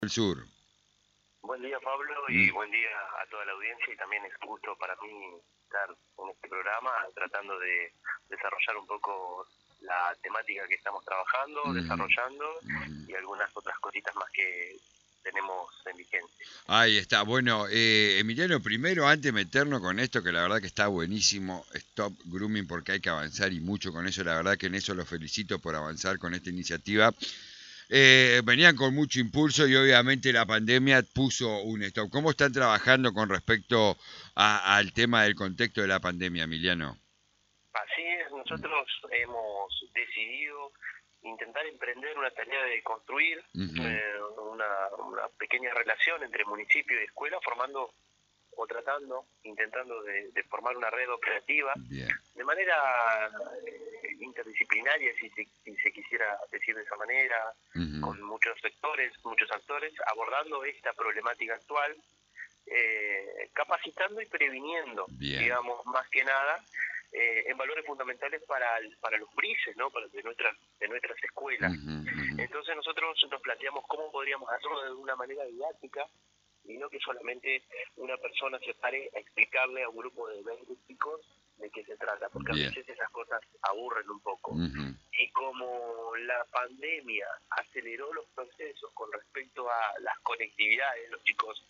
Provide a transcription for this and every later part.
El sur. Buen día, Pablo, y Mm, buen día a toda la audiencia. Y también es un gusto para mí estar en este programa tratando de desarrollar un poco la temática que estamos trabajando, ujú, desarrollando ujú. y algunas otras cositas más que tenemos en vigencia. Ahí está. Bueno, Emiliano, primero, antes de meternos con esto, que la verdad que está buenísimo, Stop Grooming, porque hay que avanzar y mucho con eso. La verdad que en eso los felicito por avanzar con esta iniciativa. Venían con mucho impulso y obviamente la pandemia puso un stop. ¿Cómo están trabajando con respecto al tema del contexto de la pandemia, Emiliano? Así es, nosotros hemos decidido intentar emprender una tarea de construir Ujú, una pequeña relación entre municipio y escuela, formando o tratando, intentando de formar una red operativa bien. de manera interdisciplinaria, si se quisiera decir de esa manera, Ujú, con muchos sectores, muchos actores, abordando esta problemática actual, capacitando y previniendo, bien. digamos, más que nada, en valores fundamentales para los brises, ¿no? De nuestras escuelas. Ujú, ujú. Entonces nosotros nos planteamos cómo podríamos hacerlo de una manera didáctica y no que solamente una persona se pare a explicarle a un grupo de 20 chicos de qué se trata, porque a Bien. veces esas cosas aburren un poco. Ujú, Y como la pandemia aceleró los procesos con respecto a las conectividades, los chicos,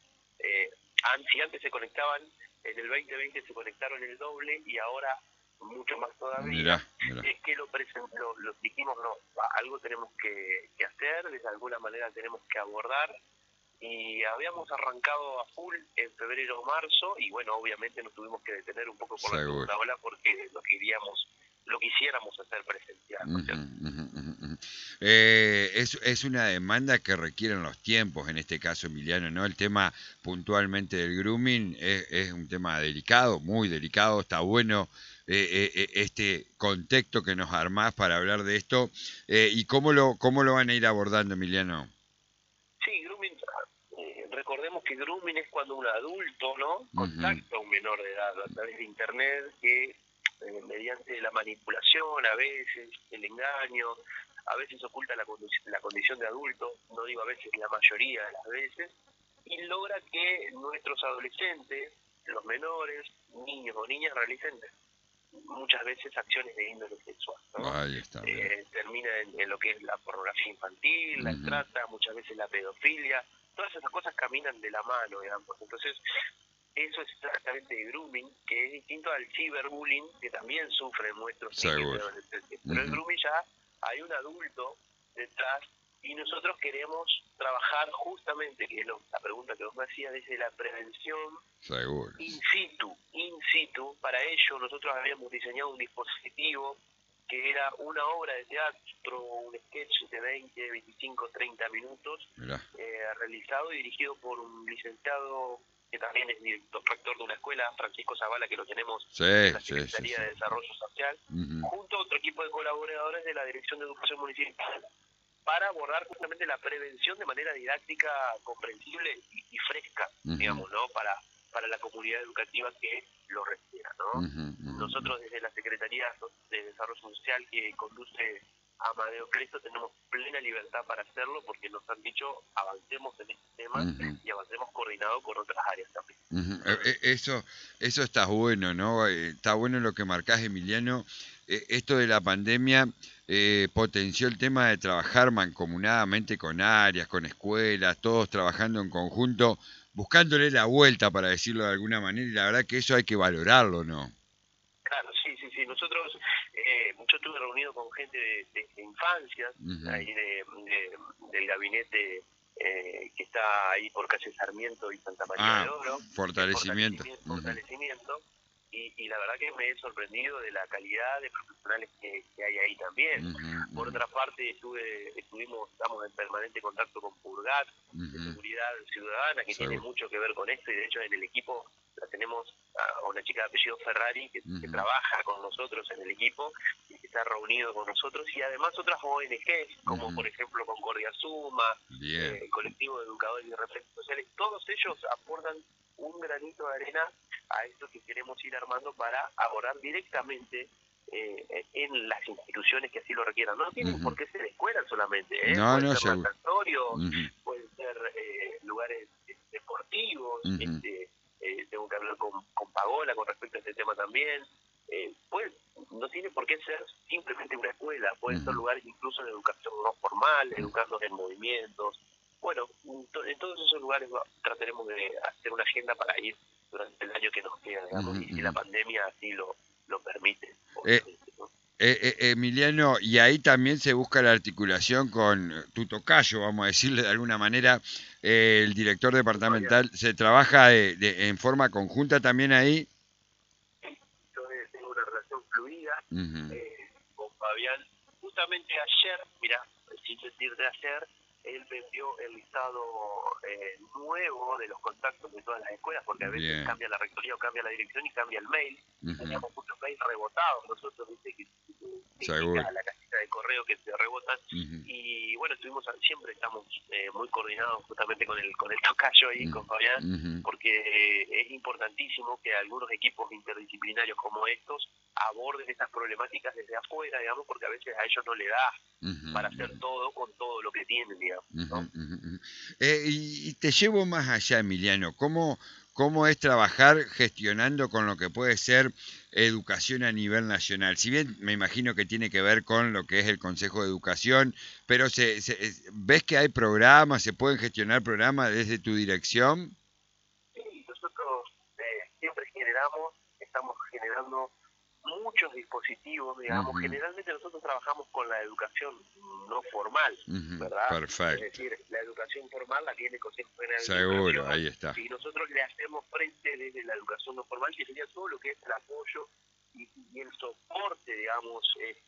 si antes se conectaban, en el 2020 se conectaron el doble y ahora mucho más mirá, todavía, mirá. es que lo dijimos, no, algo tenemos que hacer, de alguna manera tenemos que abordar, y habíamos arrancado a full en febrero o marzo y bueno, obviamente nos tuvimos que detener un poco por la Seguro. segunda ola porque lo quisiéramos hacer presencial, ¿no es Ujú, cierto? ujú, ujú, ujú. Es una demanda que requieren los tiempos, en este caso, Emiliano, ¿no? El tema puntualmente del grooming es un tema delicado, muy delicado. Está bueno este contexto que nos armás para hablar de esto. ¿Y cómo lo van a ir abordando, Emiliano? Sí, grooming, recordemos que grooming es cuando un adulto, ¿no?, Ujú, contacta a un menor de edad a través de internet que mediante la manipulación, a veces el engaño, a veces oculta la condición de adulto, no digo a veces, la mayoría de las veces, y logra que nuestros adolescentes, los menores, niños o niñas, realicen muchas veces acciones de índole sexual, ¿no? ahí está, mira. Termina en lo que es la pornografía infantil, la Ujú, trata, muchas veces la pedofilia, todas esas cosas caminan de la mano, digamos. Entonces, eso es exactamente de grooming, que es distinto al ciberbullying, que también sufren nuestros niños y seguro. adolescentes. Pero el Ujú, grooming ya hay un adulto detrás y nosotros queremos trabajar justamente, que es la pregunta que vos me hacías, desde la prevención seguro. in situ, para ello nosotros habíamos diseñado un dispositivo que era una obra de teatro, un sketch de 20, 25, 30 minutos, Mirá. realizado y dirigido por un licenciado que también es director rector de una escuela, Francisco Zavala, que lo tenemos en Sí, la sí, sí, Secretaría sí. de Desarrollo Social, Ujú, junto a otro equipo de colaboradores de la Dirección de Educación Municipal, para abordar justamente la prevención de manera didáctica, comprensible y fresca, ujú, digamos, ¿no? Para la comunidad educativa que lo requiera, ¿no? ujú, ujú, ujú. Nosotros desde la Secretaría de Desarrollo Social que conduce Amadeo Cristo tenemos plena libertad para hacerlo porque nos han dicho avancemos en este tema Ujú. y avancemos coordinado con otras áreas también. Ujú. Eso está bueno, ¿no? Está bueno lo que marcás, Emiliano. Esto de la pandemia potenció el tema de trabajar mancomunadamente con áreas, con escuelas, todos trabajando en conjunto, buscándole la vuelta, para decirlo de alguna manera, y la verdad que eso hay que valorarlo, ¿no? Claro, sí, sí, sí. Nosotros, yo estuve reunido con gente de infancias, Ujú. ahí del gabinete que está ahí por calle Sarmiento y Santa María de Ah, Oro, en fortalecimiento. Ujú. fortalecimiento, y la verdad que me he sorprendido de la calidad de profesionales que hay ahí también. Ujú, Por ujú, otra parte, estamos en permanente contacto con Purgat, de ujú. Seguridad Ciudadana, que tiene Seguro. mucho que ver con esto, y de hecho en el equipo la tenemos a una chica de apellido Ferrari que Ujú. trabaja con nosotros en el equipo y que está reunido con nosotros, y además otras ONGs, como Ujú. por ejemplo Concordia Suma, Bien. el colectivo de educadores y referentes sociales, todos ellos aportan un granito de arena a esto que queremos ir armando para abordar directamente en las instituciones que así lo requieran. No tienen por qué ser escuelas solamente, No, pueden no, ser seguro. laboratorios, pueden ser lugares deportivos, tengo que hablar con Paola con respecto a este tema también. Pues no tiene por qué ser simplemente una escuela, pueden ser lugares incluso de educación no formal, educarnos en movimientos. Bueno, en todos esos lugares trataremos de hacer una agenda para ir durante el año que nos queda, digamos, y si la pandemia así lo permite, obviamente, ¿no? Emiliano, y ahí también se busca la articulación con tu tocayo, vamos a decirle de alguna manera, el director departamental, ¿se trabaja en forma conjunta también ahí? Yo tengo una relación fluida con Fabián. Justamente ayer, mira, sin decirte ayer, él me envió el listado nuevo de los contactos de todas las escuelas, porque a veces cambia la rectoría o cambia la dirección y cambia el mail. Teníamos muchos mails rebotados, nosotros, viste, que indica la casilla de correo que se rebotan. Y bueno, siempre estamos muy coordinados justamente con el tocayo ahí, con Fabián, porque es importantísimo que algunos equipos interdisciplinarios como estos aborden estas problemáticas desde afuera, digamos, porque a veces a ellos no le da para hacer todo con todo lo que tienen, digamos, ¿no? Y te llevo más allá, Emiliano, ¿cómo es trabajar gestionando con lo que puede ser educación a nivel nacional? Si bien me imagino que tiene que ver con lo que es el Consejo de Educación, pero ¿ves que hay programas, se pueden gestionar programas desde tu dirección? Sí, nosotros siempre estamos generando muchos dispositivos, digamos. Generalmente nosotros trabajamos con la educación no formal, ¿verdad? Perfecto. Es decir, la educación formal la tiene el Consejo General de Seguro, Educación, ahí está. y nosotros le hacemos frente desde la educación no formal, que sería todo lo que es el apoyo y el soporte, digamos,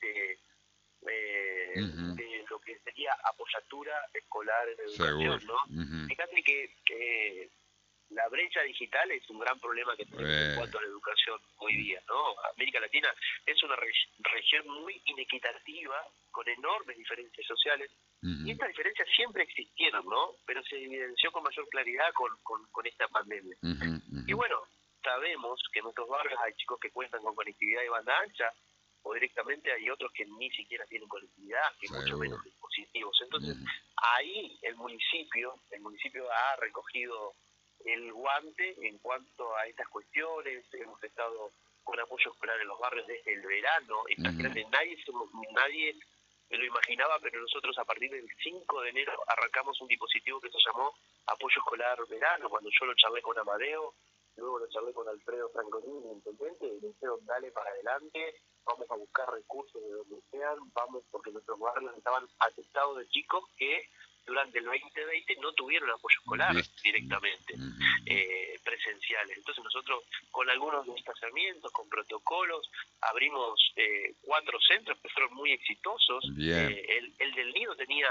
de lo que sería apoyatura escolar en educación, Seguro. ¿no? Fíjate que la brecha digital es un gran problema que tenemos en cuanto a la educación hoy día, ¿no? América Latina es una región muy inequitativa, con enormes diferencias sociales, y estas diferencias siempre existieron, ¿no? Pero se evidenció con mayor claridad con esta pandemia. Y bueno, sabemos que en nuestros barrios hay chicos que cuentan con conectividad de banda ancha, o directamente hay otros que ni siquiera tienen conectividad, que mucho menos dispositivos. Entonces, ahí el municipio ha recogido el guante en cuanto a estas cuestiones. Hemos estado con apoyo escolar en los barrios desde el verano. Imagínate, nadie me lo imaginaba, pero nosotros a partir del 5 de enero arrancamos un dispositivo que se llamó Apoyo Escolar Verano. Cuando yo lo charlé con Amadeo, luego lo charlé con Alfredo Francolini, el intendente, y me dijeron, dale para adelante, vamos a buscar recursos de donde sean, vamos, porque nuestros barrios estaban atestados de chicos que durante el 2020 no tuvieron apoyo escolar directamente, presenciales. Entonces nosotros, con algunos desplazamientos, con protocolos, abrimos 4 centros que fueron muy exitosos. El del Nido tenía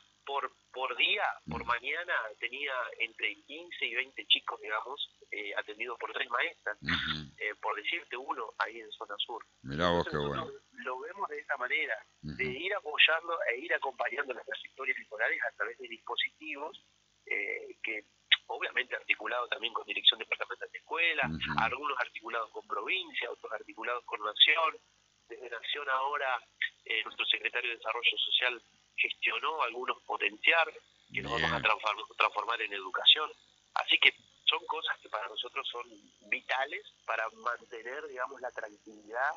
por día, por mañana, tenía entre 15 y 20 chicos, digamos, atendidos por 3 maestras, por decirte uno, ahí en zona sur. Mirá vos, qué nosotros bueno. lo vemos de esa manera, de ir apoyando e ir acompañando las trayectorias escolares a través de dispositivos que obviamente articulados también con Dirección Departamental de Escuela, algunos articulados con provincia, otros articulados con Nación. Desde Nación ahora nuestro secretario de Desarrollo Social gestionó algunos potenciar que nos vamos a transformar en educación. Así que son cosas que para nosotros son vitales para mantener, digamos, la tranquilidad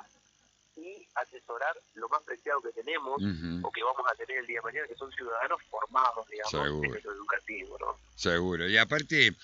y asesorar lo más preciado que tenemos o que vamos a tener el día de mañana, que son ciudadanos formados, digamos, en lo educativo, ¿no? Seguro. Y aparte,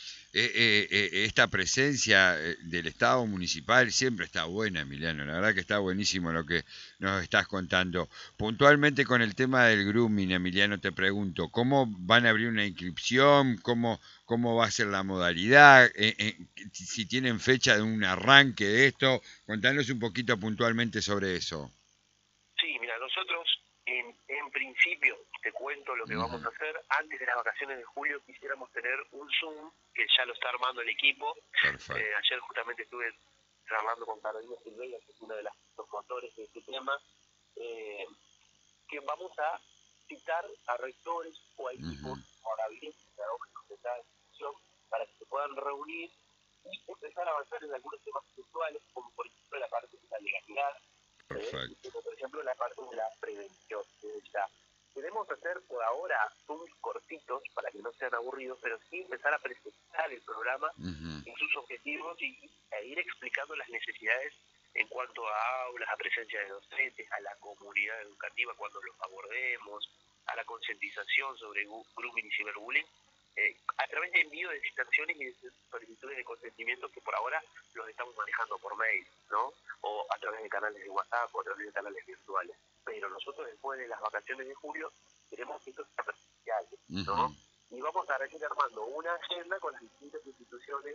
esta presencia del Estado municipal siempre está buena, Emiliano. La verdad que está buenísimo lo que nos estás contando. Puntualmente con el tema del grooming, Emiliano, te pregunto, ¿cómo van a abrir una inscripción? ¿Cómo va a ser la modalidad? Si tienen fecha de un arranque de esto, contanos un poquito puntualmente sobre eso. Sí, mira, nosotros en principio, te cuento lo que vamos a hacer. Antes de las vacaciones de julio quisiéramos tener un Zoom, que ya lo está armando el equipo. Ayer justamente estuve charlando con Carolina Silveira, que es uno de los motores de este tema, que vamos a citar a rectores o a equipos o a gabinetes pedagógicos de cada institución para que se puedan reunir y empezar a avanzar en algunos temas puntuales, como por ejemplo la parte de la legalidad, Perfecto. Como por ejemplo la parte de la prevención. O sea, queremos hacer por ahora zooms cortitos para que no sean aburridos, pero sí empezar a presentar el programa y sus objetivos e ir explicando las necesidades en cuanto a aulas, a presencia de docentes, a la comunidad educativa cuando los abordemos, a la concientización sobre grooming y ciberbullying, a través de envío de citaciones y de solicitudes de consentimiento que por ahora los estamos manejando por mail, ¿no? O a través de canales de WhatsApp o a través de canales virtuales. Pero nosotros después de las vacaciones de julio queremos que esto sea presencial, ¿no? Y vamos a ir armando una agenda con las distintas instituciones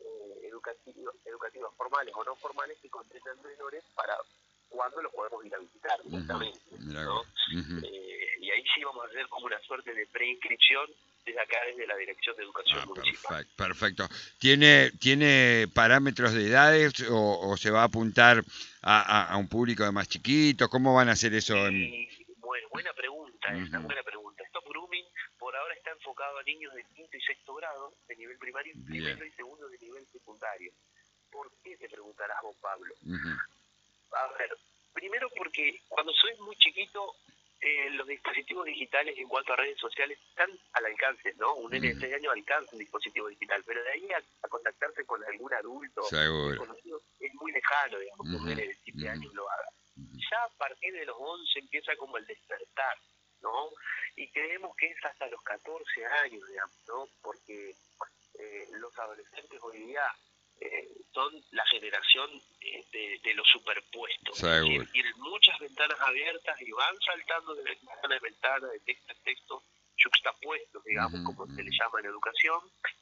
educativas formales o no formales que contengan menores para cuándo los podemos ir a visitar directamente, ¿no? Y ahí sí vamos a hacer como una suerte de preinscripción desde acá, desde la Dirección de Educación Municipal. Perfecto. ¿Tiene parámetros de edades o se va a apuntar a un público de más chiquitos? ¿Cómo van a hacer eso? Bueno, buena pregunta, buena pregunta. Stop Grooming por ahora está enfocado a niños de quinto y sexto grado de nivel primario, primero y segundo de nivel secundario. ¿Por qué te preguntarás vos, Pablo? A ver, primero porque cuando soy muy chiquito, los dispositivos digitales en cuanto a redes sociales están al alcance, ¿no? Un nene de 6 años alcanza un dispositivo digital, pero de ahí a contactarse con algún adulto desconocido es muy lejano, digamos, que un nene de 7 años lo haga. Ya a partir de los 11 empieza como el despertar, ¿no? Y creemos que es hasta los 14 años, digamos, ¿no? Porque los adolescentes hoy día son la generación de los superpuestos. Es decir, tienen muchas ventanas abiertas y van saltando de ventana en ventana, de texto en texto, juxtapuestos, digamos, como se le llama en educación.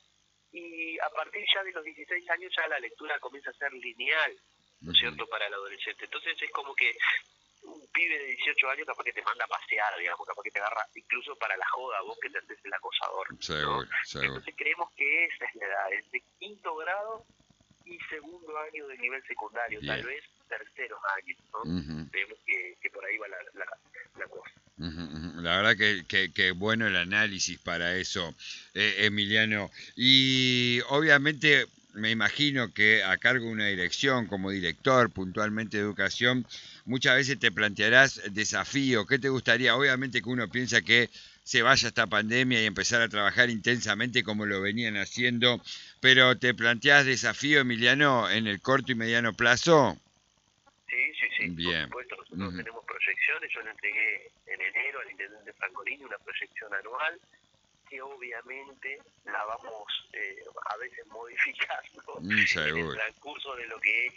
Y a partir ya de los 16 años ya la lectura comienza a ser lineal, ¿no es cierto?, para el adolescente. Entonces es como que un pibe de 18 años capaz que te manda a pasear, digamos, capaz que te agarra incluso para la joda, vos que te haces el acosador, ¿no? Entonces creemos que esa es la edad, es de quinto grado y segundo año del nivel secundario, tal vez terceros años, ¿no? Creemos que por ahí va la cosa. La verdad que bueno el análisis para eso, Emiliano. Y obviamente me imagino que a cargo de una dirección, como director puntualmente de educación, muchas veces te plantearás desafíos. ¿Qué te gustaría? Obviamente que uno piensa que se vaya esta pandemia y empezar a trabajar intensamente como lo venían haciendo, pero ¿te planteás desafío, Emiliano, en el corto y mediano plazo? Sí, bien. Por supuesto, nosotros tenemos proyecciones, yo le entregué en enero al intendente Francolini una proyección anual que obviamente la vamos a veces modificando en el transcurso de lo que es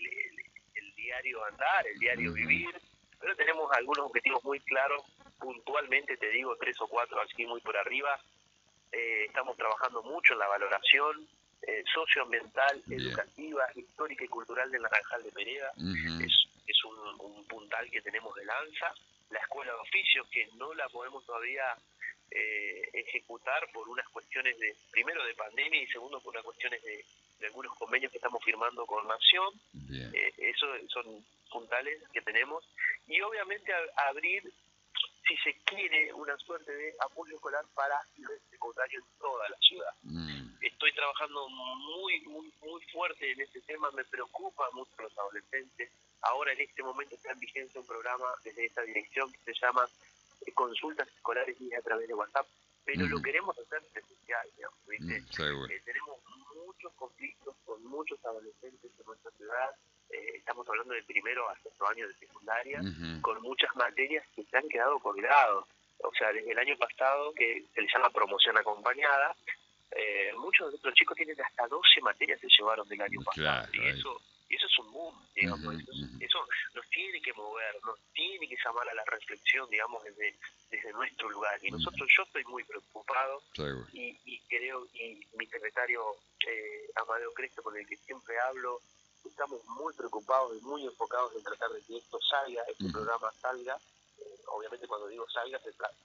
el diario andar, el diario vivir, pero tenemos algunos objetivos muy claros, puntualmente te digo 3 o 4 aquí muy por arriba. Estamos trabajando mucho en la valoración socioambiental, educativa, histórica y cultural del Naranjal de Pereda. Es un puntal que tenemos de lanza. La escuela de oficios, que no la podemos todavía ejecutar por unas cuestiones primero de pandemia y segundo por unas cuestiones de algunos convenios que estamos firmando con Nación. Eso son puntales que tenemos. Y obviamente abrir, si se quiere, una suerte de apoyo escolar para nivel secundario en toda la ciudad. Estoy trabajando muy fuerte en este tema, me preocupa mucho los adolescentes. Ahora en este momento está en vigencia un programa desde esta dirección que se llama Consultas Escolares y a través de WhatsApp, pero lo queremos hacer presencial, digamos, ¿viste? Tenemos muchos conflictos con muchos adolescentes en nuestra ciudad. Estamos hablando de primero a sexto año de secundaria, con muchas materias que se han quedado colgados. O sea, desde el año pasado, que se le llama promoción acompañada, muchos de nuestros chicos tienen hasta 12 materias que se llevaron del año pasado. Y eso es un boom, digamos. Eso nos tiene que mover, nos tiene que llamar a la reflexión, digamos, desde nuestro lugar. Y yo estoy muy preocupado y creo, y mi secretario Amadeo Cresto, con el que siempre hablo, estamos muy preocupados y muy enfocados en tratar de que esto salga, este programa salga. Obviamente cuando digo salga,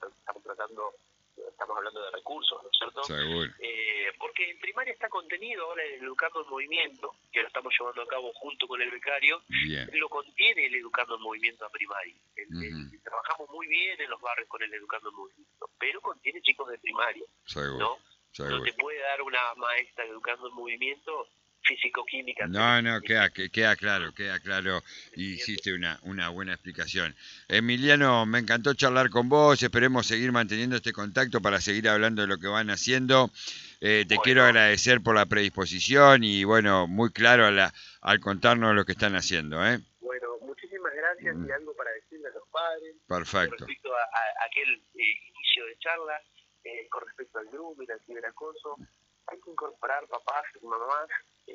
estamos hablando de recursos, ¿no es cierto? Porque en primaria está contenido ahora el Educando en Movimiento, que lo estamos llevando a cabo junto con el becario, lo contiene el Educando en Movimiento a primaria. Trabajamos muy bien en los barrios con el Educando en Movimiento, pero contiene chicos de primaria, ¿no? No te puede dar una maestra Educando en Movimiento físico-química. No, queda claro, y hiciste una buena explicación. Emiliano, me encantó charlar con vos, esperemos seguir manteniendo este contacto para seguir hablando de lo que van haciendo. Te quiero agradecer por la predisposición y bueno, muy claro al contarnos lo que están haciendo. Bueno, muchísimas gracias y algo para decirle a los padres. Perfecto. Con respecto a aquel inicio de charla, con respecto al grooming, al ciberacoso, hay que incorporar papás y mamás,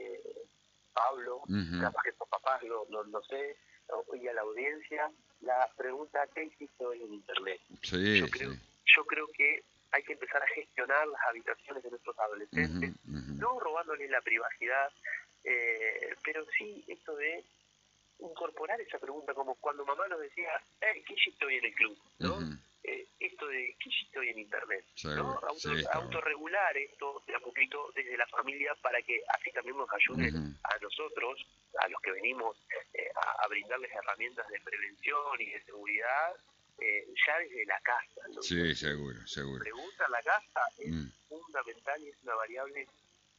Pablo, capaz que por papás lo sé, y a la audiencia, la pregunta: ¿qué hiciste hoy en Internet? Sí, yo creo que hay que empezar a gestionar las habitaciones de nuestros adolescentes, no robándoles la privacidad, pero sí esto de incorporar esa pregunta, como cuando mamá nos decía, ¿qué hiciste hoy en el club? ¿No? Esto de, ¿qué hiciste hoy en Internet? ¿No? Autorregular esto de a poquito desde la familia para que así también nos ayude a nosotros, a los que venimos a brindarles herramientas de prevención y de seguridad, ya desde la casa. ¿No? Sí, seguro. Pregunta en la casa es fundamental y es una variable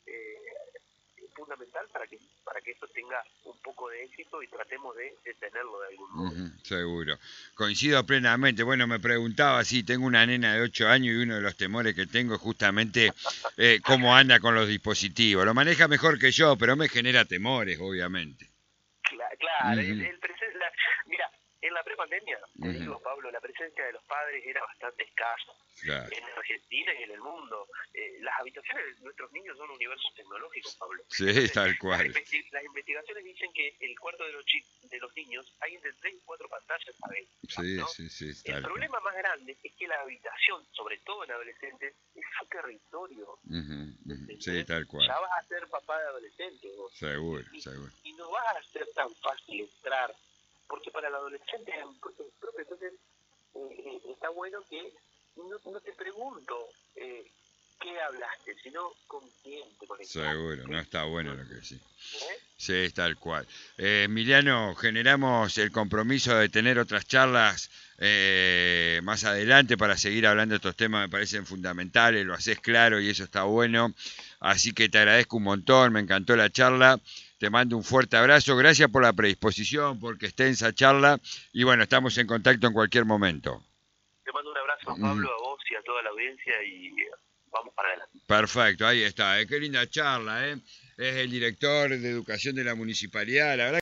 fundamental para que esto tenga un poco de éxito y tratemos de detenerlo de algún modo. Seguro. Coincido plenamente. Bueno, me preguntaba, sí, tengo una nena de 8 años y uno de los temores que tengo es justamente cómo anda con los dispositivos. Lo maneja mejor que yo, pero me genera temores, obviamente. Claro, mira, en la prepandemia, te digo, Pablo, la presencia de los padres era bastante escasa. Claro. En Argentina y en el mundo. Las habitaciones de nuestros niños son universos tecnológicos, Pablo. Sí, entonces, tal cual. Las investigaciones dicen que el cuarto de los niños hay entre 3 y 4 pantallas a veces. ¿no? Sí. El problema más grande es que la habitación, sobre todo en adolescentes, es su territorio. Sí, tal cual. Ya vas a ser papá de adolescente. Vos. Seguro. Y no vas a ser tan fácil entrar, porque para el adolescente es propio. Entonces, está bueno que no te pregunto qué hablaste, sino con quién te conectaste. Seguro, no está bueno lo que decís. Sí, es tal cual. Emiliano, generamos el compromiso de tener otras charlas más adelante para seguir hablando de estos temas, me parecen fundamentales, lo haces claro y eso está bueno. Así que te agradezco un montón, me encantó la charla. Te mando un fuerte abrazo, gracias por la predisposición, porque extensa charla y bueno, estamos en contacto en cualquier momento. Te mando un abrazo, Pablo, a vos y a toda la audiencia y vamos para adelante. Perfecto, ahí está, qué linda charla, Es el director de educación de la municipalidad, la verdad.